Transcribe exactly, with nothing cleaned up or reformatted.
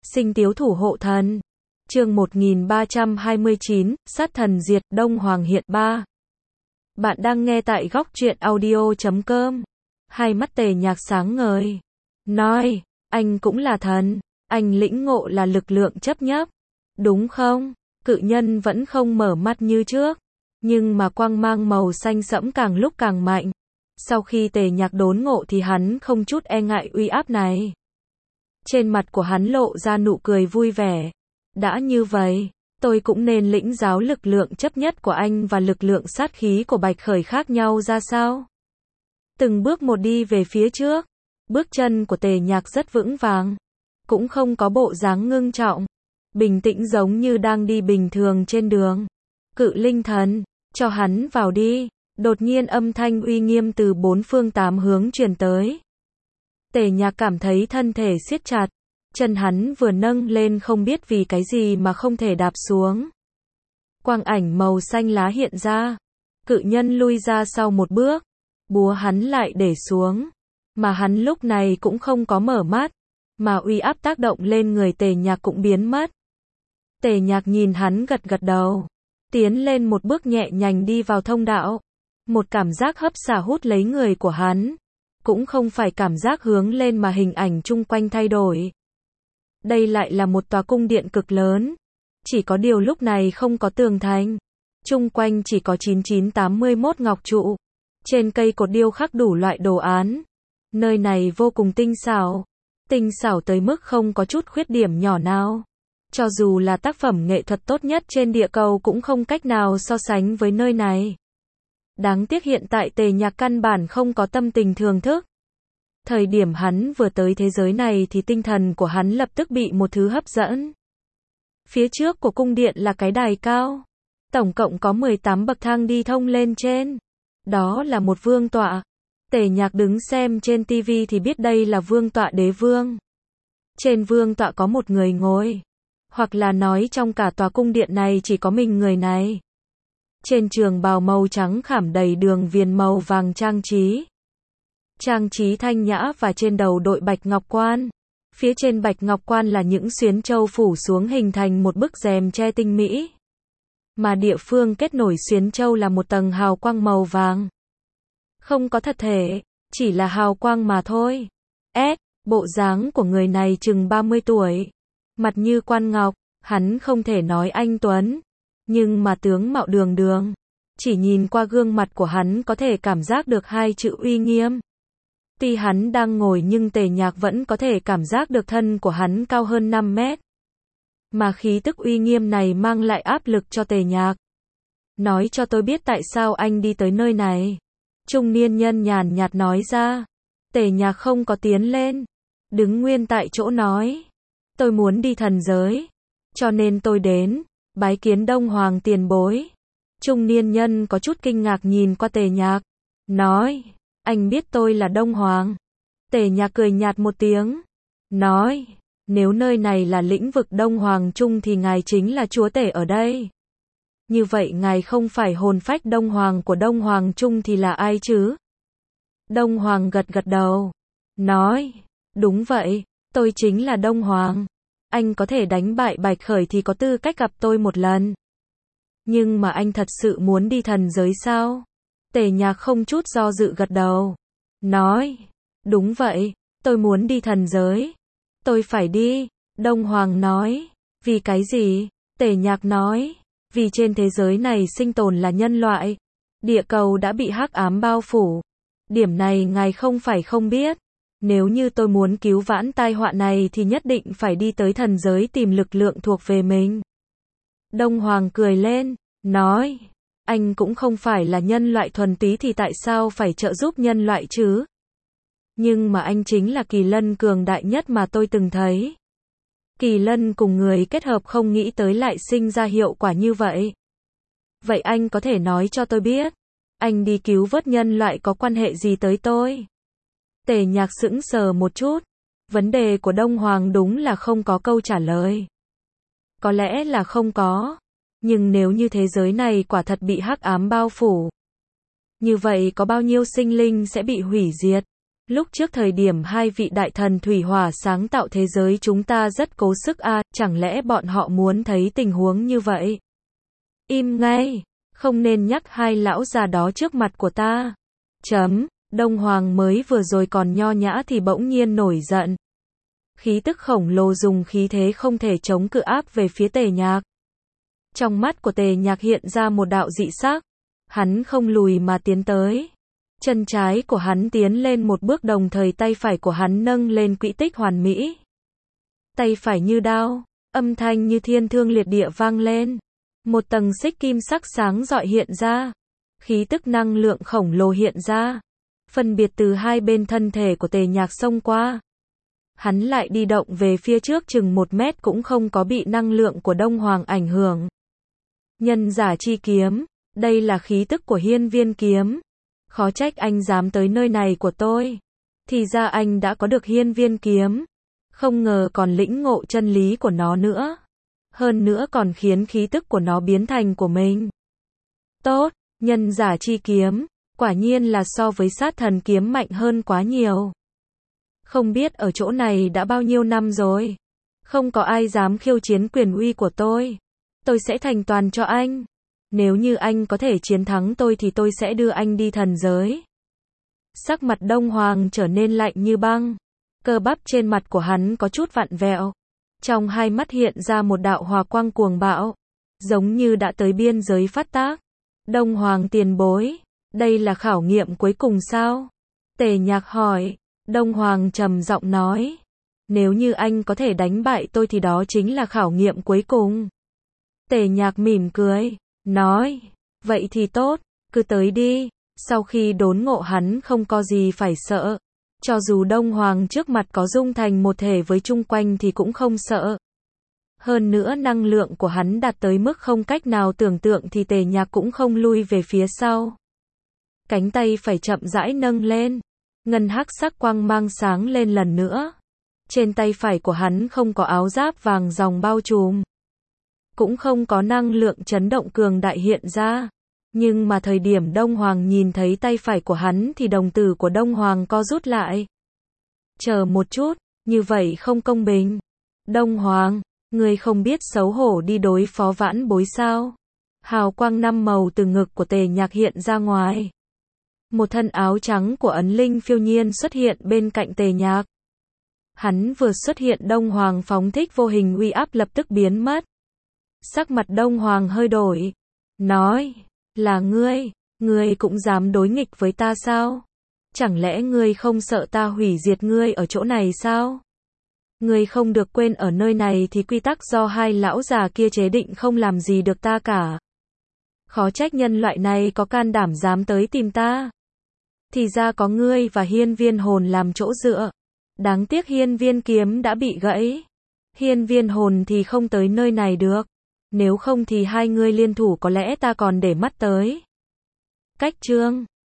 Sinh tiếu thủ hộ thần. Chương một nghìn ba trăm hai mươi chín, sát thần diệt, Đông Hoàng hiện ba. Bạn đang nghe tại góc truyện audio chấm com. Hai mắt Tề Nhạc sáng ngời. Nói, anh cũng là thần, anh lĩnh ngộ là lực lượng chấp nhấp. Đúng không? Cự nhân vẫn không mở mắt như trước. Nhưng mà quang mang màu xanh sẫm càng lúc càng mạnh. Sau khi Tề Nhạc đốn ngộ thì hắn không chút e ngại uy áp này. Trên mặt của hắn lộ ra nụ cười vui vẻ. Đã như vậy, tôi cũng nên lĩnh giáo lực lượng chấp nhất của anh và lực lượng sát khí của Bạch Khởi khác nhau ra sao? Từng bước một đi về phía trước, bước chân của Tề Nhạc rất vững vàng, cũng không có bộ dáng ngưng trọng, bình tĩnh giống như đang đi bình thường trên đường. Cự linh thần, cho hắn vào đi. Đột nhiên âm thanh uy nghiêm từ bốn phương tám hướng truyền tới. Tề Nhạc cảm thấy thân thể siết chặt, chân hắn vừa nâng lên không biết vì cái gì mà không thể đạp xuống. Quang ảnh màu xanh lá hiện ra, cự nhân lui ra sau một bước, búa hắn lại để xuống, mà hắn lúc này cũng không có mở mắt, mà uy áp tác động lên người Tề Nhạc cũng biến mất. Tề Nhạc nhìn hắn gật gật đầu, tiến lên một bước nhẹ nhàng đi vào thông đạo. Một cảm giác hấp xả hút lấy người của hắn, cũng không phải cảm giác hướng lên mà hình ảnh chung quanh thay đổi. Đây lại là một tòa cung điện cực lớn, chỉ có điều lúc này không có tường thành, chung quanh chỉ có chín chín tám mươi mốt ngọc trụ, trên cây cột điêu khắc đủ loại đồ án. Nơi này vô cùng tinh xảo, tinh xảo tới mức không có chút khuyết điểm nhỏ nào. Cho dù là tác phẩm nghệ thuật tốt nhất trên địa cầu cũng không cách nào so sánh với nơi này. Đáng tiếc hiện tại Tề Nhạc căn bản không có tâm tình thưởng thức. Thời điểm hắn vừa tới thế giới này thì tinh thần của hắn lập tức bị một thứ hấp dẫn. Phía trước của cung điện là cái đài cao. Tổng cộng có mười tám bậc thang đi thông lên trên. Đó là một vương tọa. Tề Nhạc đứng xem trên tivi thì biết đây là vương tọa đế vương. Trên vương tọa có một người ngồi. Hoặc là nói trong cả tòa cung điện này chỉ có mình người này. Trên trường bào màu trắng khảm đầy đường viền màu vàng trang trí. Trang trí thanh nhã và trên đầu đội bạch ngọc quan. Phía trên bạch ngọc quan là những xuyến châu phủ xuống hình thành một bức rèm che tinh mỹ. Mà địa phương kết nối xuyến châu là một tầng hào quang màu vàng. Không có thật thể, chỉ là hào quang mà thôi. S, bộ dáng của người này chừng ba mươi tuổi. Mặt như quan ngọc, hắn không thể nói anh tuấn. Nhưng mà tướng mạo đường đường, chỉ nhìn qua gương mặt của hắn có thể cảm giác được hai chữ uy nghiêm. Tuy hắn đang ngồi nhưng Tề Nhạc vẫn có thể cảm giác được thân của hắn cao hơn năm mét. Mà khí tức uy nghiêm này mang lại áp lực cho Tề Nhạc. Nói cho tôi biết tại sao anh đi tới nơi này. Trung niên nhân nhàn nhạt nói ra. Tề Nhạc không có tiến lên, đứng nguyên tại chỗ nói. Tôi muốn đi thần giới, cho nên tôi đến. Bái kiến Đông Hoàng tiền bối. Trung niên nhân có chút kinh ngạc nhìn qua Tề Nhạc. Nói, anh biết tôi là Đông Hoàng. Tề Nhạc cười nhạt một tiếng. Nói, nếu nơi này là lĩnh vực Đông Hoàng Trung thì ngài chính là chúa tể ở đây. Như vậy ngài không phải hồn phách Đông Hoàng của Đông Hoàng Trung thì là ai chứ? Đông Hoàng gật gật đầu. Nói, đúng vậy, tôi chính là Đông Hoàng. Anh có thể đánh bại Bạch Khởi thì có tư cách gặp tôi một lần. Nhưng mà anh thật sự muốn đi thần giới sao? Tề Nhạc không chút do dự gật đầu. Nói, đúng vậy, tôi muốn đi thần giới. Tôi phải đi. Đông Hoàng nói, vì cái gì? Tề Nhạc nói, vì trên thế giới này sinh tồn là nhân loại. Địa cầu đã bị hắc ám bao phủ. Điểm này ngài không phải không biết. Nếu như tôi muốn cứu vãn tai họa này thì nhất định phải đi tới thần giới tìm lực lượng thuộc về mình. Đông Hoàng cười lên, nói, anh cũng không phải là nhân loại thuần túy thì tại sao phải trợ giúp nhân loại chứ? Nhưng mà anh chính là kỳ lân cường đại nhất mà tôi từng thấy. Kỳ lân cùng người kết hợp không nghĩ tới lại sinh ra hiệu quả như vậy. Vậy anh có thể nói cho tôi biết, anh đi cứu vớt nhân loại có quan hệ gì tới tôi? Tề Nhạc sững sờ một chút. Vấn đề của Đông Hoàng đúng là không có câu trả lời. Có lẽ là không có. Nhưng nếu như thế giới này quả thật bị hắc ám bao phủ, như vậy có bao nhiêu sinh linh sẽ bị hủy diệt? Lúc trước thời điểm hai vị đại thần thủy hỏa sáng tạo thế giới chúng ta rất cố sức a, à, chẳng lẽ bọn họ muốn thấy tình huống như vậy? Im ngay, không nên nhắc hai lão già đó trước mặt của ta. Chấm, Đông Hoàng mới vừa rồi còn nho nhã thì bỗng nhiên nổi giận. Khí tức khổng lồ dùng khí thế không thể chống cự áp về phía Tề Nhạc. Trong mắt của Tề Nhạc hiện ra một đạo dị sắc. Hắn không lùi mà tiến tới. Chân trái của hắn tiến lên một bước đồng thời tay phải của hắn nâng lên quỹ tích hoàn mỹ. Tay phải như đao, âm thanh như thiên thương liệt địa vang lên. Một tầng xích kim sắc sáng rọi hiện ra. Khí tức năng lượng khổng lồ hiện ra. Phân biệt từ hai bên thân thể của Tề Nhạc xông qua. Hắn lại đi động về phía trước chừng một mét cũng không có bị năng lượng của Đông Hoàng ảnh hưởng. Nhân giả chi kiếm, đây là khí tức của hiên viên kiếm. Khó trách anh dám tới nơi này của tôi. Thì ra anh đã có được hiên viên kiếm. Không ngờ còn lĩnh ngộ chân lý của nó nữa. Hơn nữa còn khiến khí tức của nó biến thành của mình. Tốt, nhân giả chi kiếm, quả nhiên là so với sát thần kiếm mạnh hơn quá nhiều. Không biết ở chỗ này đã bao nhiêu năm rồi. Không có ai dám khiêu chiến quyền uy của tôi. Tôi sẽ thành toàn cho anh. Nếu như anh có thể chiến thắng tôi thì tôi sẽ đưa anh đi thần giới. Sắc mặt Đông Hoàng trở nên lạnh như băng. Cơ bắp trên mặt của hắn có chút vặn vẹo. Trong hai mắt hiện ra một đạo hòa quang cuồng bạo. Giống như đã tới biên giới phát tác. Đông Hoàng tiền bối. Đây là khảo nghiệm cuối cùng sao? Tề Nhạc hỏi. Đông Hoàng trầm giọng nói. Nếu như anh có thể đánh bại tôi thì đó chính là khảo nghiệm cuối cùng. Tề Nhạc mỉm cười. Nói. Vậy thì tốt. Cứ tới đi. Sau khi đốn ngộ hắn không có gì phải sợ. Cho dù Đông Hoàng trước mặt có dung thành một thể với chung quanh thì cũng không sợ. Hơn nữa năng lượng của hắn đạt tới mức không cách nào tưởng tượng thì Tề Nhạc cũng không lui về phía sau. Cánh tay phải chậm rãi nâng lên. Ngân hắc sắc quang mang sáng lên lần nữa. Trên tay phải của hắn không có áo giáp vàng ròng bao trùm. Cũng không có năng lượng chấn động cường đại hiện ra. Nhưng mà thời điểm Đông Hoàng nhìn thấy tay phải của hắn thì đồng tử của Đông Hoàng co rút lại. Chờ một chút, như vậy không công bình. Đông Hoàng, ngươi không biết xấu hổ đi đối phó vãn bối sao? Hào quang năm màu từ ngực của Tề Nhạc hiện ra ngoài. Một thân áo trắng của ấn linh phiêu nhiên xuất hiện bên cạnh Tề Nhạc. Hắn vừa xuất hiện Đông Hoàng phóng thích vô hình uy áp lập tức biến mất. Sắc mặt Đông Hoàng hơi đổi. Nói, là ngươi, ngươi cũng dám đối nghịch với ta sao? Chẳng lẽ ngươi không sợ ta hủy diệt ngươi ở chỗ này sao? Ngươi không được quên ở nơi này thì quy tắc do hai lão già kia chế định không làm gì được ta cả. Khó trách nhân loại này có can đảm dám tới tìm ta. Thì ra có ngươi và hiên viên hồn làm chỗ dựa. Đáng tiếc hiên viên kiếm đã bị gãy. Hiên viên hồn thì không tới nơi này được. Nếu không thì hai ngươi liên thủ có lẽ ta còn để mắt tới. Cách chương